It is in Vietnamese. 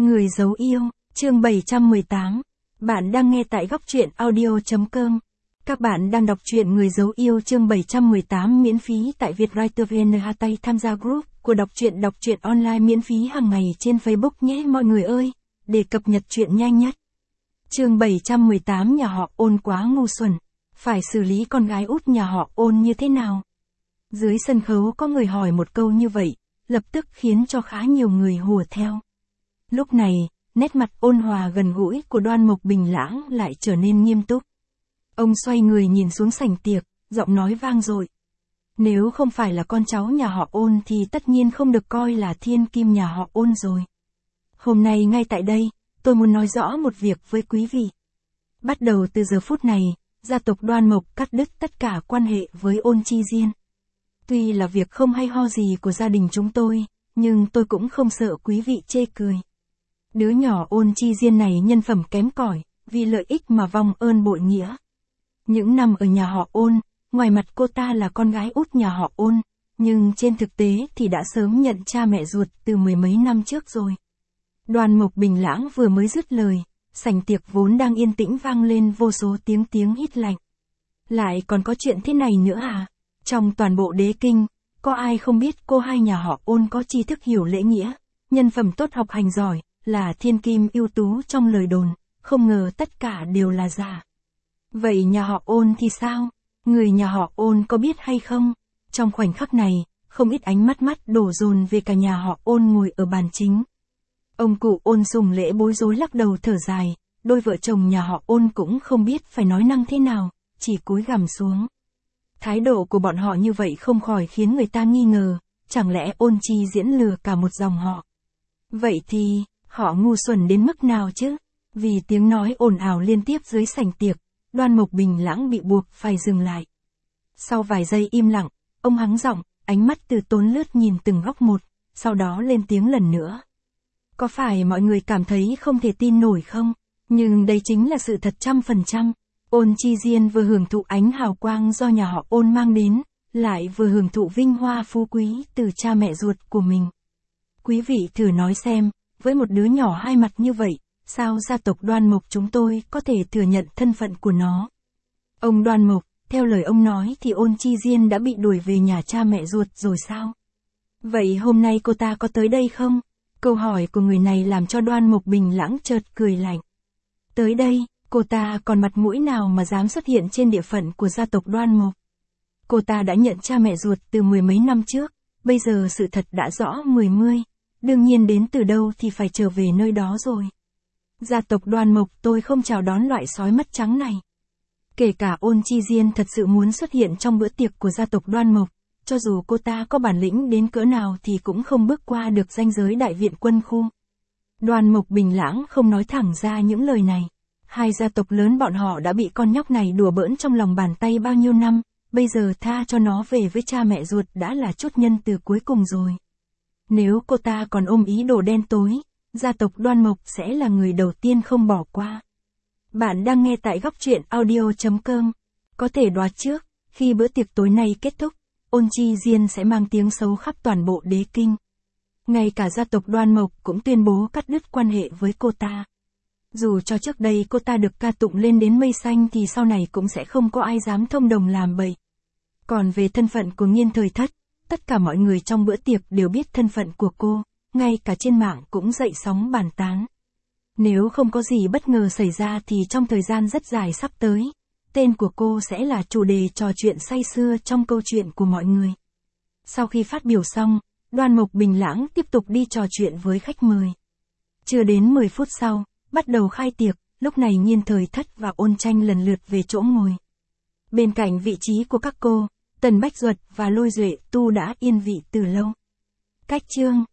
Người giấu yêu, chương 718. Bạn đang nghe tại góc truyện audio.com. Các bạn đang đọc truyện Người giấu yêu chương 718 miễn phí tại Vietwriter VN. Tham gia group của đọc truyện online miễn phí hàng ngày trên Facebook nhé mọi người ơi, để cập nhật truyện nhanh nhất. Chương 718 nhà họ Ôn quá ngu xuẩn, phải xử lý con gái út nhà họ Ôn như thế nào? Dưới sân khấu có người hỏi một câu như vậy, lập tức khiến cho khá nhiều người hùa theo. Lúc này, nét mặt ôn hòa gần gũi của Đoan Mộc Bình Lãng lại trở nên nghiêm túc. Ông xoay người nhìn xuống sảnh tiệc, giọng nói vang dội. Nếu không phải là con cháu nhà họ Ôn thì tất nhiên không được coi là thiên kim nhà họ Ôn rồi. Hôm nay ngay tại đây, tôi muốn nói rõ một việc với quý vị. Bắt đầu từ giờ phút này, gia tộc Đoan Mộc cắt đứt tất cả quan hệ với Ôn Chi Diên. Tuy là việc không hay ho gì của gia đình chúng tôi, nhưng tôi cũng không sợ quý vị chê cười. Đứa nhỏ Ôn Chi Diên này nhân phẩm kém cỏi, vì lợi ích mà vong ơn bội nghĩa. Những năm ở nhà họ Ôn, ngoài mặt cô ta là con gái út nhà họ Ôn, nhưng trên thực tế thì đã sớm nhận cha mẹ ruột từ mười mấy năm trước rồi. Đoan Mộc Bình Lãng vừa mới dứt lời, sảnh tiệc vốn đang yên tĩnh vang lên vô số tiếng hít lạnh. Lại còn có chuyện thế này nữa à? Trong toàn bộ đế kinh, có ai không biết cô hai nhà họ Ôn có tri thức hiểu lễ nghĩa, nhân phẩm tốt học hành giỏi, là thiên kim ưu tú trong lời đồn, không ngờ tất cả đều là giả. Vậy nhà họ Ôn thì sao? Người nhà họ Ôn có biết hay không? Trong khoảnh khắc này, không ít ánh mắt đổ dồn về cả nhà họ Ôn ngồi ở bàn chính. Ông cụ Ôn Sùng Lễ bối rối lắc đầu thở dài, đôi vợ chồng nhà họ Ôn cũng không biết phải nói năng thế nào, chỉ cúi gằm xuống. Thái độ của bọn họ như vậy không khỏi khiến người ta nghi ngờ, chẳng lẽ Ôn Chi diễn lừa cả một dòng họ. Vậy thì, họ ngu xuẩn đến mức nào chứ? Vì tiếng nói ồn ào liên tiếp dưới sảnh tiệc, Đoan Mộc Bình Lãng bị buộc phải dừng lại. Sau vài giây im lặng, ông hắng giọng, ánh mắt từ tốn lướt nhìn từng góc một, sau đó lên tiếng lần nữa. Có phải mọi người cảm thấy không thể tin nổi không? Nhưng đây chính là sự thật 100%. Ôn Chi Diên vừa hưởng thụ ánh hào quang do nhà họ Ôn mang đến, lại vừa hưởng thụ vinh hoa phú quý từ cha mẹ ruột của mình. Quý vị thử nói xem, với một đứa nhỏ hai mặt như vậy, sao gia tộc Đoan Mộc chúng tôi có thể thừa nhận thân phận của nó? Ông Đoan Mộc, theo lời ông nói thì Ôn Chi Diên đã bị đuổi về nhà cha mẹ ruột rồi sao? Vậy hôm nay cô ta có tới đây không? Câu hỏi của người này làm cho Đoan Mộc Bình Lãng chợt cười lạnh. Tới đây, cô ta còn mặt mũi nào mà dám xuất hiện trên địa phận của gia tộc Đoan Mộc? Cô ta đã nhận cha mẹ ruột từ mười mấy năm trước, bây giờ sự thật đã rõ mươi, đương nhiên đến từ đâu thì phải trở về nơi đó rồi. Gia tộc Đoan Mộc tôi không chào đón loại sói mắt trắng này. Kể cả Ôn Chi Diên thật sự muốn xuất hiện trong bữa tiệc của gia tộc Đoan Mộc, cho dù cô ta có bản lĩnh đến cỡ nào thì cũng không bước qua được ranh giới đại viện quân khu. Đoan Mộc Bình Lãng không nói thẳng ra những lời này. Hai gia tộc lớn bọn họ đã bị con nhóc này đùa bỡn trong lòng bàn tay bao nhiêu năm, bây giờ tha cho nó về với cha mẹ ruột đã là chút nhân từ cuối cùng rồi. Nếu cô ta còn ôm ý đồ đen tối, gia tộc Đoan Mộc sẽ là người đầu tiên không bỏ qua. Bạn đang nghe tại góc truyện audio.com. Có thể đoán trước, khi bữa tiệc tối nay kết thúc, Ôn Chi Diên sẽ mang tiếng xấu khắp toàn bộ đế kinh. Ngay cả gia tộc Đoan Mộc cũng tuyên bố cắt đứt quan hệ với cô ta. Dù cho trước đây cô ta được ca tụng lên đến mây xanh thì sau này cũng sẽ không có ai dám thông đồng làm bậy. Còn về thân phận của Nghiên Thời Thất, tất cả mọi người trong bữa tiệc đều biết thân phận của cô, ngay cả trên mạng cũng dậy sóng bàn tán. Nếu không có gì bất ngờ xảy ra thì trong thời gian rất dài sắp tới, tên của cô sẽ là chủ đề trò chuyện say sưa trong câu chuyện của mọi người. Sau khi phát biểu xong, Đoan Mộc Bình Lãng tiếp tục đi trò chuyện với khách mời. Chưa đến 10 phút sau, bắt đầu khai tiệc, lúc này Nghiên Thời Thất và Ôn Tranh lần lượt về chỗ ngồi. Bên cạnh vị trí của các cô, Tần Bách Duật và Lôi Duệ Tu đã yên vị từ lâu. Cách chương